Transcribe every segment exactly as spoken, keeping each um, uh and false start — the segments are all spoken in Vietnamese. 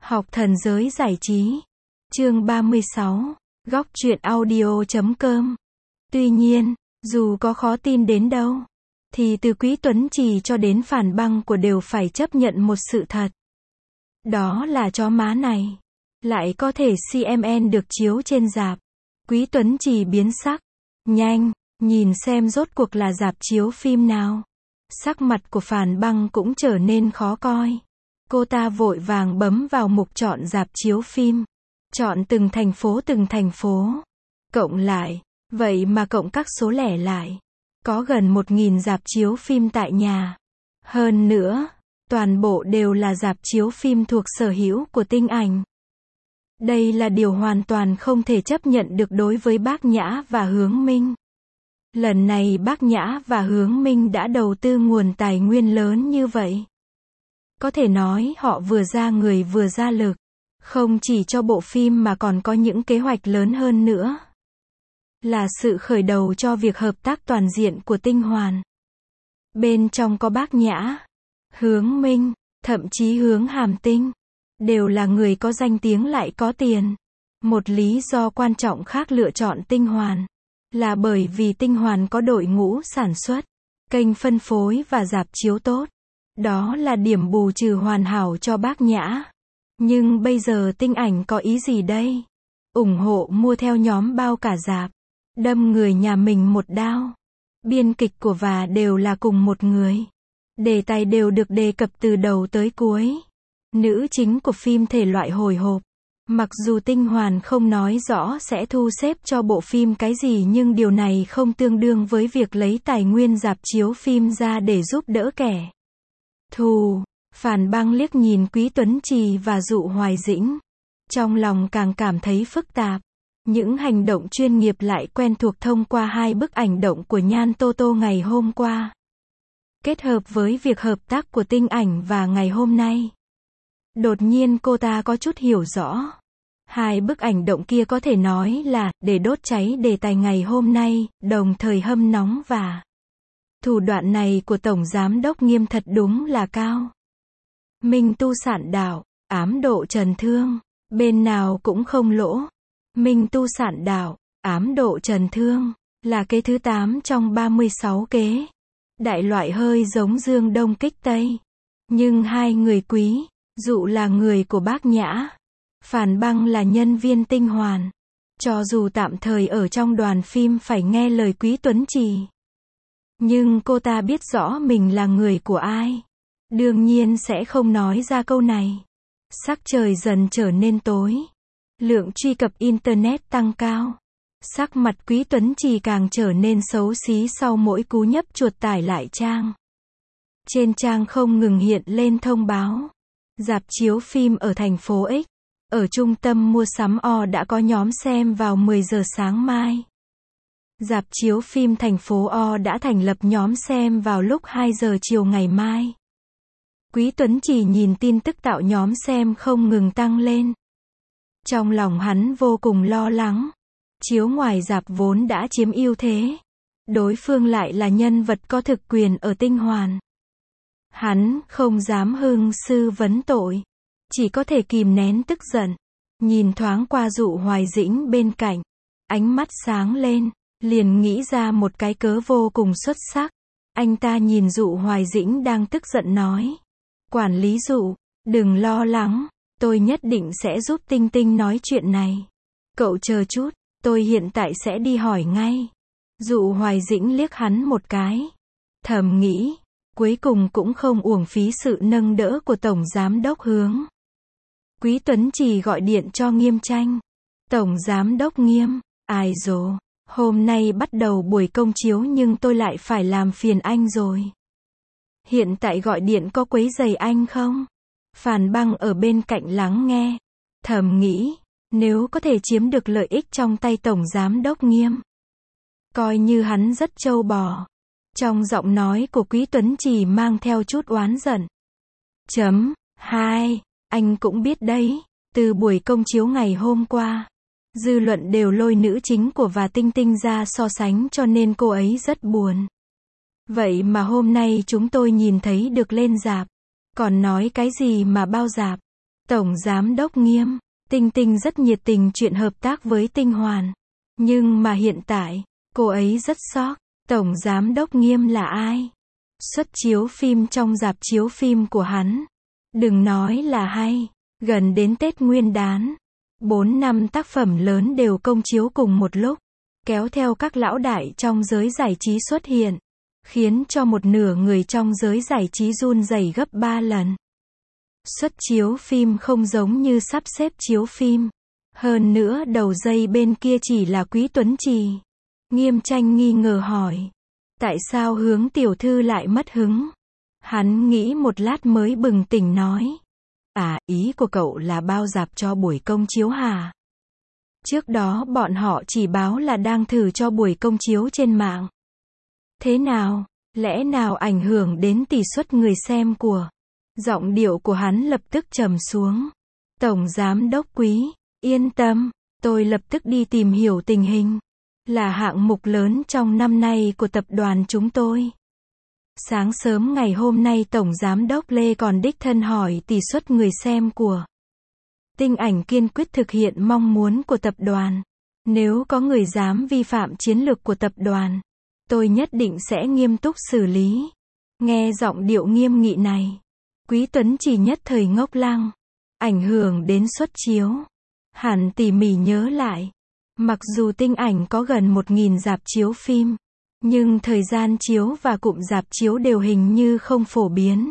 Học thần giới giải trí. Chương ba mươi sáu. Góc truyện audio chấm com. Tuy nhiên, dù có khó tin đến đâu, thì từ Quý Tuấn Trì cho đến Phản Băng của đều phải chấp nhận một sự thật. Đó là chó má này lại có thể xê em en được chiếu trên rạp. Quý Tuấn Trì biến sắc. Nhanh, nhìn xem rốt cuộc là rạp chiếu phim nào. Sắc mặt của Phản Băng cũng trở nên khó coi. Cô ta vội vàng bấm vào mục chọn rạp chiếu phim. Chọn từng thành phố từng thành phố. Cộng lại, vậy mà cộng các số lẻ lại. Có gần một nghìn rạp chiếu phim tại nhà. Hơn nữa, toàn bộ đều là rạp chiếu phim thuộc sở hữu của Tinh Ảnh. Đây là điều hoàn toàn không thể chấp nhận được đối với Bác Nhã và Hướng Minh. Lần này Bác Nhã và Hướng Minh đã đầu tư nguồn tài nguyên lớn như vậy. Có thể nói họ vừa ra người vừa ra lực. Không chỉ cho bộ phim mà còn có những kế hoạch lớn hơn nữa. Là sự khởi đầu cho việc hợp tác toàn diện của Tinh Hoàn. Bên trong có Bác Nhã, Hướng Minh, thậm chí Hướng Hàm Tinh. Đều là người có danh tiếng lại có tiền. Một lý do quan trọng khác lựa chọn Tinh Hoàn là bởi vì Tinh Hoàn có đội ngũ sản xuất, kênh phân phối và rạp chiếu tốt. Đó là điểm bù trừ hoàn hảo cho Bác Nhã. Nhưng bây giờ Tinh Ảnh có ý gì đây? Ủng hộ mua theo nhóm bao cả rạp. Đâm người nhà mình một đao. Biên kịch của và đều là cùng một người. Đề tài đều được đề cập từ đầu tới cuối. Nữ chính của phim thể loại hồi hộp. Mặc dù Tinh Hoàn không nói rõ sẽ thu xếp cho bộ phim cái gì nhưng điều này không tương đương với việc lấy tài nguyên rạp chiếu phim ra để giúp đỡ kẻ thù. Phản Băng liếc nhìn Quý Tuấn Trì và Dụ Hoài Dĩnh. Trong lòng càng cảm thấy phức tạp. Những hành động chuyên nghiệp lại quen thuộc thông qua hai bức ảnh động của Nhan Tô Tô ngày hôm qua. Kết hợp với việc hợp tác của Tinh Ảnh và ngày hôm nay. Đột nhiên cô ta có chút hiểu rõ. Hai bức ảnh động kia có thể nói là để đốt cháy đề tài ngày hôm nay, đồng thời hâm nóng và thủ đoạn này của Tổng Giám Đốc Nghiêm thật đúng là cao. Minh Tu Sạn Đạo, ám độ Trần Thương, bên nào cũng không lỗ. Minh Tu Sạn Đạo, ám độ Trần Thương, là kế thứ tám trong ba mươi sáu kế. Đại loại hơi giống Dương Đông kích Tây. Nhưng hai người Quý, Dụ là người của Bác Nhã. Phản Băng là nhân viên Tinh Hoàn. Cho dù tạm thời ở trong đoàn phim phải nghe lời Quý Tuấn Trì. Nhưng cô ta biết rõ mình là người của ai. Đương nhiên sẽ không nói ra câu này. Sắc trời dần trở nên tối. Lượng truy cập Internet tăng cao. Sắc mặt Quý Tuấn Trì càng trở nên xấu xí sau mỗi cú nhấp chuột tải lại trang. Trên trang không ngừng hiện lên thông báo. Rạp chiếu phim ở thành phố X. Ở trung tâm mua sắm O đã có nhóm xem vào mười giờ sáng mai. Rạp chiếu phim thành phố O đã thành lập nhóm xem vào lúc hai giờ chiều ngày mai. Quý Tuấn Trì nhìn tin tức tạo nhóm xem không ngừng tăng lên. Trong lòng hắn vô cùng lo lắng. Chiếu ngoài rạp vốn đã chiếm ưu thế. Đối phương lại là nhân vật có thực quyền ở Tinh Hoàn. Hắn không dám hưng sư vấn tội. Chỉ có thể kìm nén tức giận. Nhìn thoáng qua Dụ Hoài Dĩnh bên cạnh. Ánh mắt sáng lên. Liền nghĩ ra một cái cớ vô cùng xuất sắc. Anh ta nhìn Dụ Hoài Dĩnh đang tức giận nói. Quản lý Dụ, đừng lo lắng. Tôi nhất định sẽ giúp Tinh Tinh nói chuyện này. Cậu chờ chút, tôi hiện tại sẽ đi hỏi ngay. Dụ Hoài Dĩnh liếc hắn một cái. Thầm nghĩ. Cuối cùng cũng không uổng phí sự nâng đỡ của Tổng Giám Đốc Hướng. Quý Tuấn Trì gọi điện cho Nghiêm Tranh. Tổng Giám Đốc Nghiêm, ai dồ, hôm nay bắt đầu buổi công chiếu nhưng tôi lại phải làm phiền anh rồi. Hiện tại gọi điện có quấy rầy anh không? Phản Băng ở bên cạnh lắng nghe. Thầm nghĩ, nếu có thể chiếm được lợi ích trong tay Tổng Giám Đốc Nghiêm. Coi như hắn rất trâu bò. Trong giọng nói của Quý Tuấn Trì mang theo chút oán giận. Chấm, hai, anh cũng biết đấy, từ buổi công chiếu ngày hôm qua. Dư luận đều lôi nữ chính của và Tinh Tinh ra so sánh cho nên cô ấy rất buồn. Vậy mà hôm nay chúng tôi nhìn thấy được lên rạp. Còn nói cái gì mà bao rạp. Tổng Giám đốc Nghiêm, Tinh Tinh rất nhiệt tình chuyện hợp tác với Tinh Hoàn. Nhưng mà hiện tại, cô ấy rất sốc. Tổng Giám đốc Nghiêm là ai? Xuất chiếu phim trong rạp chiếu phim của hắn. Đừng nói là hay. Gần đến Tết Nguyên đán, bốn năm tác phẩm lớn đều công chiếu cùng một lúc, kéo theo các lão đại trong giới giải trí xuất hiện, khiến cho một nửa người trong giới giải trí run rẩy gấp ba lần. Xuất chiếu phim không giống như sắp xếp chiếu phim. Hơn nữa đầu dây bên kia chỉ là Quý Tuấn Trì. Nghiêm Tranh nghi ngờ hỏi. Tại sao Hướng tiểu thư lại mất hứng? Hắn nghĩ một lát mới bừng tỉnh nói. À, ý của cậu là bao rạp cho buổi công chiếu hả? Trước đó bọn họ chỉ báo là đang thử cho buổi công chiếu trên mạng. Thế nào? Lẽ nào ảnh hưởng đến tỷ suất người xem của? Giọng điệu của hắn lập tức trầm xuống. Tổng Giám đốc Quý, yên tâm, tôi lập tức đi tìm hiểu tình hình. Là hạng mục lớn trong năm nay của tập đoàn chúng tôi. Sáng sớm ngày hôm nay Tổng Giám đốc Lê còn đích thân hỏi tỷ suất người xem của Tinh Ảnh kiên quyết thực hiện mong muốn của tập đoàn. Nếu có người dám vi phạm chiến lược của tập đoàn, tôi nhất định sẽ nghiêm túc xử lý. Nghe giọng điệu nghiêm nghị này, Quý Tuấn chỉ nhất thời ngốc lăng. Ảnh hưởng đến suất chiếu. Hắn tỉ mỉ nhớ lại. Mặc dù Tinh Ảnh có gần một nghìn rạp chiếu phim, nhưng thời gian chiếu và cụm rạp chiếu đều hình như không phổ biến.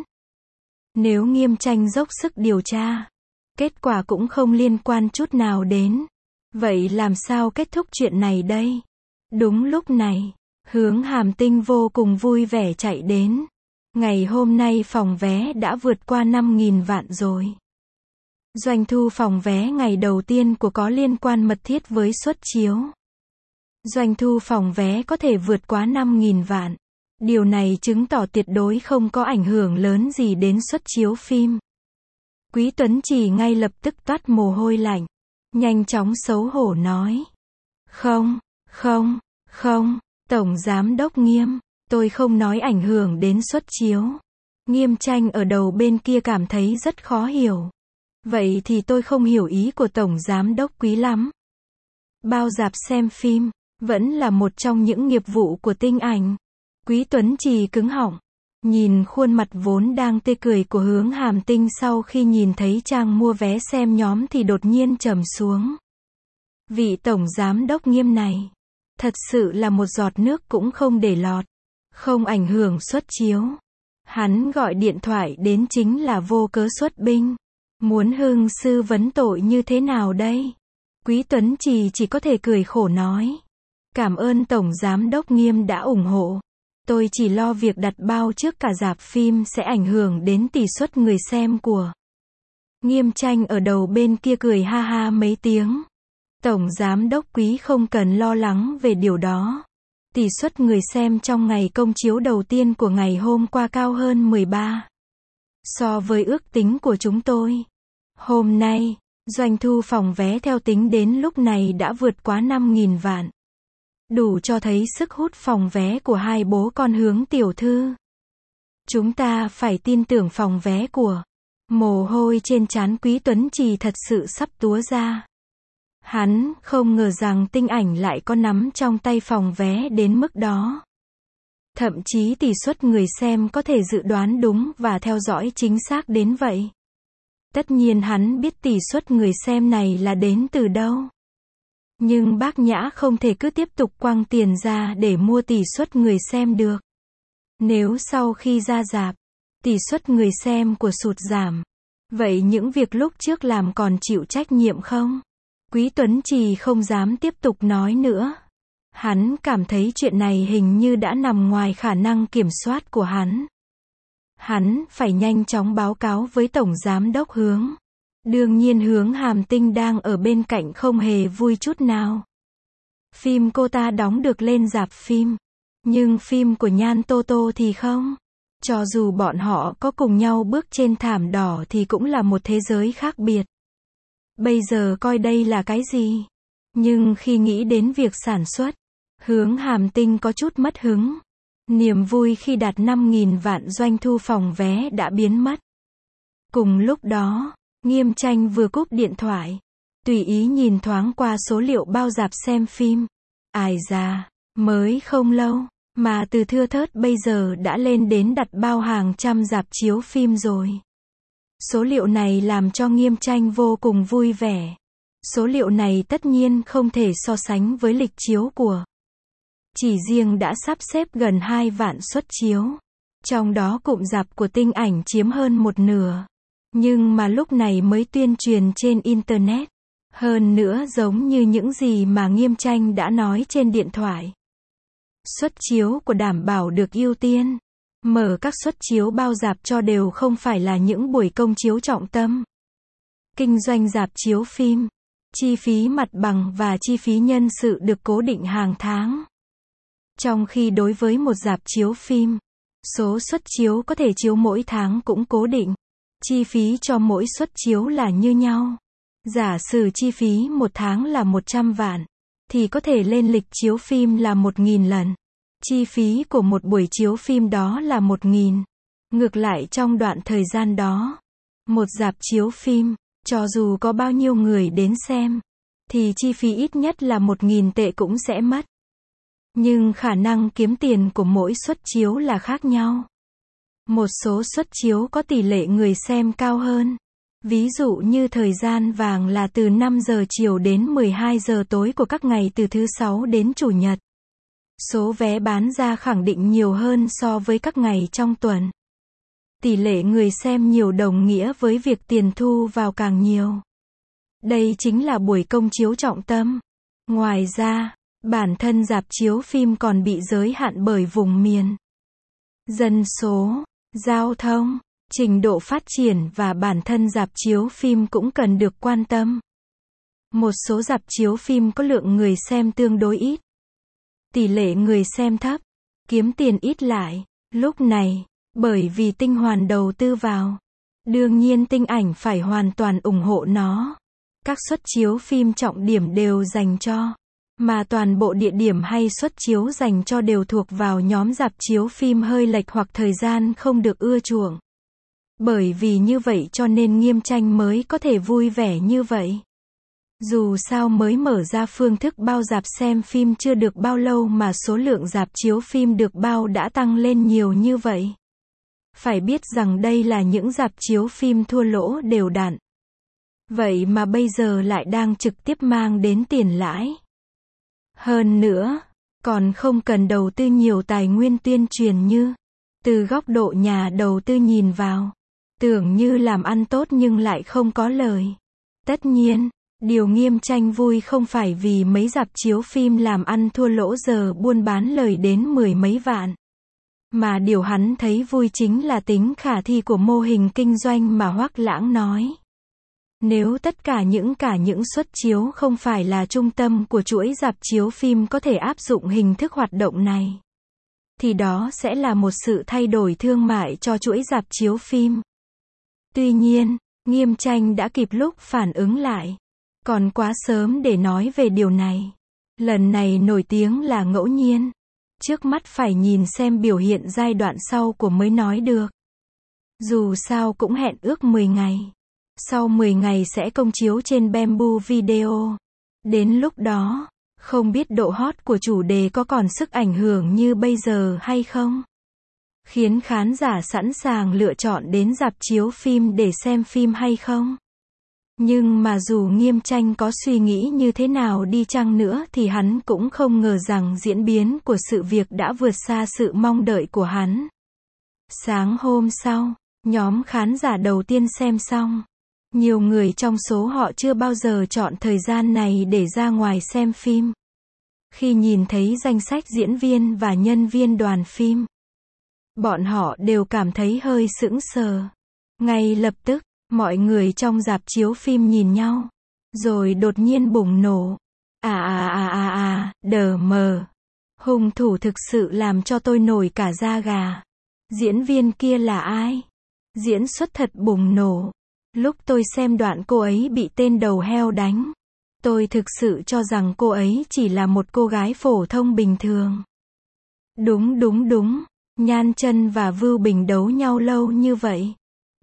Nếu Nghiêm Tranh dốc sức điều tra, kết quả cũng không liên quan chút nào đến. Vậy làm sao kết thúc chuyện này đây? Đúng lúc này, Hướng Hàm Tinh vô cùng vui vẻ chạy đến. Ngày hôm nay phòng vé đã vượt qua năm nghìn vạn rồi. Doanh thu phòng vé ngày đầu tiên của có liên quan mật thiết với suất chiếu. Doanh thu phòng vé có thể vượt quá năm nghìn vạn. Điều này chứng tỏ tuyệt đối không có ảnh hưởng lớn gì đến suất chiếu phim. Quý Tuấn Trì ngay lập tức toát mồ hôi lạnh. Nhanh chóng xấu hổ nói. Không, không, không, Tổng Giám đốc Nghiêm, tôi không nói ảnh hưởng đến suất chiếu. Nghiêm Tranh ở đầu bên kia cảm thấy rất khó hiểu. Vậy thì tôi không hiểu ý của Tổng Giám đốc Quý lắm. Bao rạp xem phim, vẫn là một trong những nghiệp vụ của Tinh Ảnh. Quý Tuấn Trì cứng họng. Nhìn khuôn mặt vốn đang tươi cười của Hướng Hàm Tinh sau khi nhìn thấy trang mua vé xem nhóm thì đột nhiên trầm xuống. Vị Tổng Giám đốc Nghiêm này, thật sự là một giọt nước cũng không để lọt. Không ảnh hưởng suất chiếu. Hắn gọi điện thoại đến chính là vô cớ xuất binh. Muốn Hưng sư vấn tội như thế nào đây? Quý Tuấn Trì chỉ có thể cười khổ nói. Cảm ơn Tổng Giám đốc Nghiêm đã ủng hộ. Tôi chỉ lo việc đặt bao trước cả rạp phim sẽ ảnh hưởng đến tỷ suất người xem của. Nghiêm Tranh ở đầu bên kia cười ha ha mấy tiếng. Tổng Giám đốc Quý không cần lo lắng về điều đó. Tỷ suất người xem trong ngày công chiếu đầu tiên của ngày hôm qua cao hơn mười ba. So với ước tính của chúng tôi. Hôm nay, doanh thu phòng vé theo tính đến lúc này đã vượt quá năm nghìn vạn. Đủ cho thấy sức hút phòng vé của hai bố con Hướng tiểu thư. Chúng ta phải tin tưởng phòng vé của. Mồ hôi trên trán Quý Tuấn Trì thật sự sắp túa ra. Hắn không ngờ rằng Tinh Ảnh lại có nắm trong tay phòng vé đến mức đó. Thậm chí tỷ suất người xem có thể dự đoán đúng và theo dõi chính xác đến vậy. Tất nhiên hắn biết tỷ suất người xem này là đến từ đâu. Nhưng bác Nhã không thể cứ tiếp tục quăng tiền ra để mua tỷ suất người xem được. Nếu sau khi ra rạp, tỷ suất người xem của sụt giảm, vậy những việc lúc trước làm còn chịu trách nhiệm không? Quý Tuấn Trì không dám tiếp tục nói nữa. Hắn cảm thấy chuyện này hình như đã nằm ngoài khả năng kiểm soát của hắn. Hắn phải nhanh chóng báo cáo với Tổng Giám đốc Hướng. Đương nhiên Hướng Hàm Tinh đang ở bên cạnh không hề vui chút nào. Phim cô ta đóng được lên rạp phim. Nhưng phim của Nhan Tô Tô thì không. Cho dù bọn họ có cùng nhau bước trên thảm đỏ thì cũng là một thế giới khác biệt. Bây giờ coi đây là cái gì? Nhưng khi nghĩ đến việc sản xuất, Hướng Hàm Tinh có chút mất hứng. Niềm vui khi đạt năm nghìn vạn doanh thu phòng vé đã biến mất. Cùng lúc đó, Nghiêm Tranh vừa cúp điện thoại, tùy ý nhìn thoáng qua số liệu bao rạp xem phim. Ai da, mới không lâu, mà từ thưa thớt bây giờ đã lên đến đặt bao hàng trăm rạp chiếu phim rồi. Số liệu này làm cho Nghiêm Tranh vô cùng vui vẻ. Số liệu này tất nhiên không thể so sánh với lịch chiếu của. Chỉ riêng đã sắp xếp gần hai vạn suất chiếu. Trong đó cụm rạp của Tinh Ảnh chiếm hơn một nửa. Nhưng mà lúc này mới tuyên truyền trên Internet. Hơn nữa giống như những gì mà Nghiêm Tranh đã nói trên điện thoại. Suất chiếu của đảm bảo được ưu tiên. Mở các suất chiếu bao rạp cho đều không phải là những buổi công chiếu trọng tâm. Kinh doanh rạp chiếu phim. Chi phí mặt bằng và chi phí nhân sự được cố định hàng tháng. Trong khi đối với một rạp chiếu phim, số suất chiếu có thể chiếu mỗi tháng cũng cố định. Chi phí cho mỗi suất chiếu là như nhau. Giả sử chi phí một tháng là một trăm vạn, thì có thể lên lịch chiếu phim là một nghìn lần. Chi phí của một buổi chiếu phim đó là một nghìn. Ngược lại trong đoạn thời gian đó, một rạp chiếu phim, cho dù có bao nhiêu người đến xem, thì chi phí ít nhất là một nghìn tệ cũng sẽ mất. Nhưng khả năng kiếm tiền của mỗi suất chiếu là khác nhau. Một số suất chiếu có tỷ lệ người xem cao hơn. Ví dụ như thời gian vàng là từ năm giờ chiều đến mười hai giờ tối của các ngày từ thứ sáu đến chủ nhật. Số vé bán ra khẳng định nhiều hơn so với các ngày trong tuần. Tỷ lệ người xem nhiều đồng nghĩa với việc tiền thu vào càng nhiều. Đây chính là buổi công chiếu trọng tâm. Ngoài ra, bản thân rạp chiếu phim còn bị giới hạn bởi vùng miền, dân số, giao thông, trình độ phát triển và bản thân rạp chiếu phim cũng cần được quan tâm. Một số rạp chiếu phim có lượng người xem tương đối ít. Tỷ lệ người xem thấp, kiếm tiền ít lại. Lúc này, bởi vì Tinh Hoàn đầu tư vào, đương nhiên Tinh Ảnh phải hoàn toàn ủng hộ nó. Các suất chiếu phim trọng điểm đều dành cho, mà toàn bộ địa điểm hay suất chiếu dành cho đều thuộc vào nhóm rạp chiếu phim hơi lệch hoặc thời gian không được ưa chuộng. Bởi vì như vậy cho nên Nghiêm Tranh mới có thể vui vẻ như vậy. Dù sao mới mở ra phương thức bao rạp xem phim chưa được bao lâu mà số lượng rạp chiếu phim được bao đã tăng lên nhiều như vậy. Phải biết rằng đây là những rạp chiếu phim thua lỗ đều đặn. Vậy mà bây giờ lại đang trực tiếp mang đến tiền lãi. Hơn nữa, còn không cần đầu tư nhiều tài nguyên tuyên truyền như, từ góc độ nhà đầu tư nhìn vào, tưởng như làm ăn tốt nhưng lại không có lời. Tất nhiên, điều Nghiêm Tranh vui không phải vì mấy rạp chiếu phim làm ăn thua lỗ giờ buôn bán lời đến mười mấy vạn. Mà điều hắn thấy vui chính là tính khả thi của mô hình kinh doanh mà Hoắc Lãng nói. Nếu tất cả những cả những suất chiếu không phải là trung tâm của chuỗi rạp chiếu phim có thể áp dụng hình thức hoạt động này, thì đó sẽ là một sự thay đổi thương mại cho chuỗi rạp chiếu phim. Tuy nhiên, Nghiêm Tranh đã kịp lúc phản ứng lại. Còn quá sớm để nói về điều này. Lần này nổi tiếng là ngẫu nhiên. Trước mắt phải nhìn xem biểu hiện giai đoạn sau của mới nói được. Dù sao cũng hẹn ước mười ngày. Sau mười ngày sẽ công chiếu trên Bamboo Video. Đến lúc đó, không biết độ hot của chủ đề có còn sức ảnh hưởng như bây giờ hay không? Khiến khán giả sẵn sàng lựa chọn đến rạp chiếu phim để xem phim hay không? Nhưng mà dù Nghiêm Tranh có suy nghĩ như thế nào đi chăng nữa thì hắn cũng không ngờ rằng diễn biến của sự việc đã vượt xa sự mong đợi của hắn. Sáng hôm sau, nhóm khán giả đầu tiên xem xong. Nhiều người trong số họ chưa bao giờ chọn thời gian này để ra ngoài xem phim. Khi nhìn thấy danh sách diễn viên và nhân viên đoàn phim, bọn họ đều cảm thấy hơi sững sờ. Ngay lập tức, mọi người trong rạp chiếu phim nhìn nhau, rồi đột nhiên bùng nổ. À à à à à, đờ mờ. Hung thủ thực sự làm cho tôi nổi cả da gà. Diễn viên kia là ai? Diễn xuất thật bùng nổ. Lúc tôi xem đoạn cô ấy bị tên đầu heo đánh, tôi thực sự cho rằng cô ấy chỉ là một cô gái phổ thông bình thường. Đúng đúng đúng, Nhan Chân và Vưu Bình đấu nhau lâu như vậy.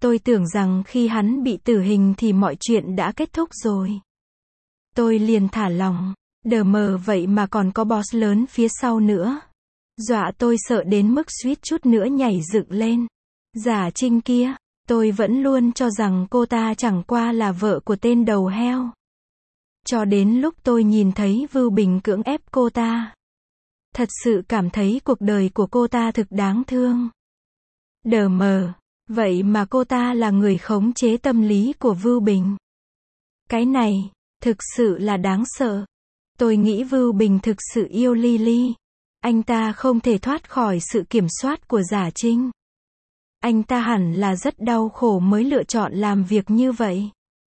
Tôi tưởng rằng khi hắn bị tử hình thì mọi chuyện đã kết thúc rồi. Tôi liền thả lòng. Đờ mờ vậy mà còn có boss lớn phía sau nữa. Dọa tôi sợ đến mức suýt chút nữa nhảy dựng lên. Giả Trinh kia, tôi vẫn luôn cho rằng cô ta chẳng qua là vợ của tên đầu heo. Cho đến lúc tôi nhìn thấy Vưu Bình cưỡng ép cô ta. Thật sự cảm thấy cuộc đời của cô ta thực đáng thương. Đờ mờ, vậy mà cô ta là người khống chế tâm lý của Vưu Bình. Cái này, thực sự là đáng sợ. Tôi nghĩ Vưu Bình thực sự yêu Lily. Anh ta không thể thoát khỏi sự kiểm soát của Giả Trinh. Anh ta hẳn là rất đau khổ mới lựa chọn làm việc như vậy.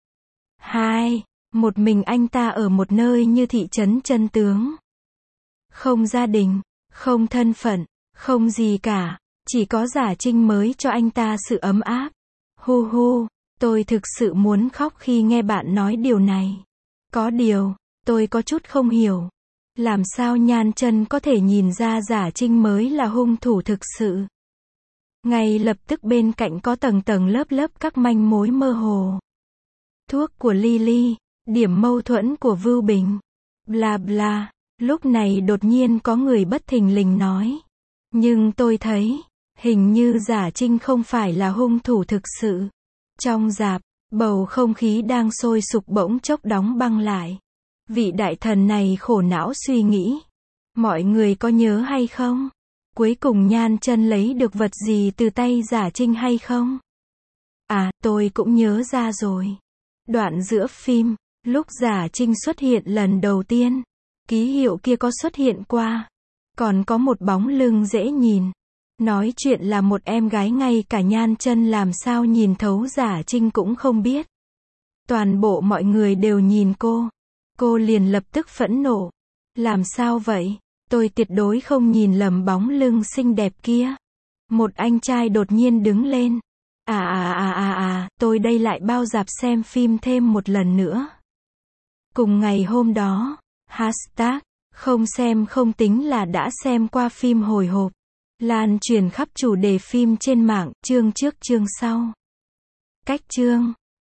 Hai, một mình anh ta ở một nơi như thị trấn Chân Tướng. Không gia đình, không thân phận, không gì cả. Chỉ có Giả Trinh mới cho anh ta sự ấm áp. Hu hu, tôi thực sự muốn khóc khi nghe bạn nói điều này. Có điều, tôi có chút không hiểu. Làm sao Nhan Chân có thể nhìn ra Giả Trinh mới là hung thủ thực sự? Ngay lập tức bên cạnh có tầng tầng lớp lớp các manh mối mơ hồ. Thuốc của Lily, điểm mâu thuẫn của Vưu Bình, bla bla. Lúc này đột nhiên có người bất thình lình nói. Nhưng tôi thấy, hình như Giả Trinh không phải là hung thủ thực sự. Trong rạp, bầu không khí đang sôi sục bỗng chốc đóng băng lại. Vị đại thần này khổ não suy nghĩ. Mọi người có nhớ hay không? Cuối cùng Nhan Chân lấy được vật gì từ tay Giả Trinh hay không? À, tôi cũng nhớ ra rồi. Đoạn giữa phim, lúc Giả Trinh xuất hiện lần đầu tiên, ký hiệu kia có xuất hiện qua. Còn có một bóng lưng dễ nhìn. Nói chuyện là một em gái ngay cả Nhan Chân làm sao nhìn thấu Giả Trinh cũng không biết. Toàn bộ mọi người đều nhìn cô. Cô liền lập tức phẫn nộ. Làm sao vậy? Tôi tuyệt đối không nhìn lầm bóng lưng xinh đẹp kia. Một anh trai đột nhiên đứng lên. À à à à à, tôi đây lại bao dạp xem phim thêm một lần nữa. Cùng ngày hôm đó, hashtag, không xem không tính là đã xem qua phim hồi hộp. Lan truyền khắp chủ đề phim trên mạng, chương trước chương sau. Cách chương.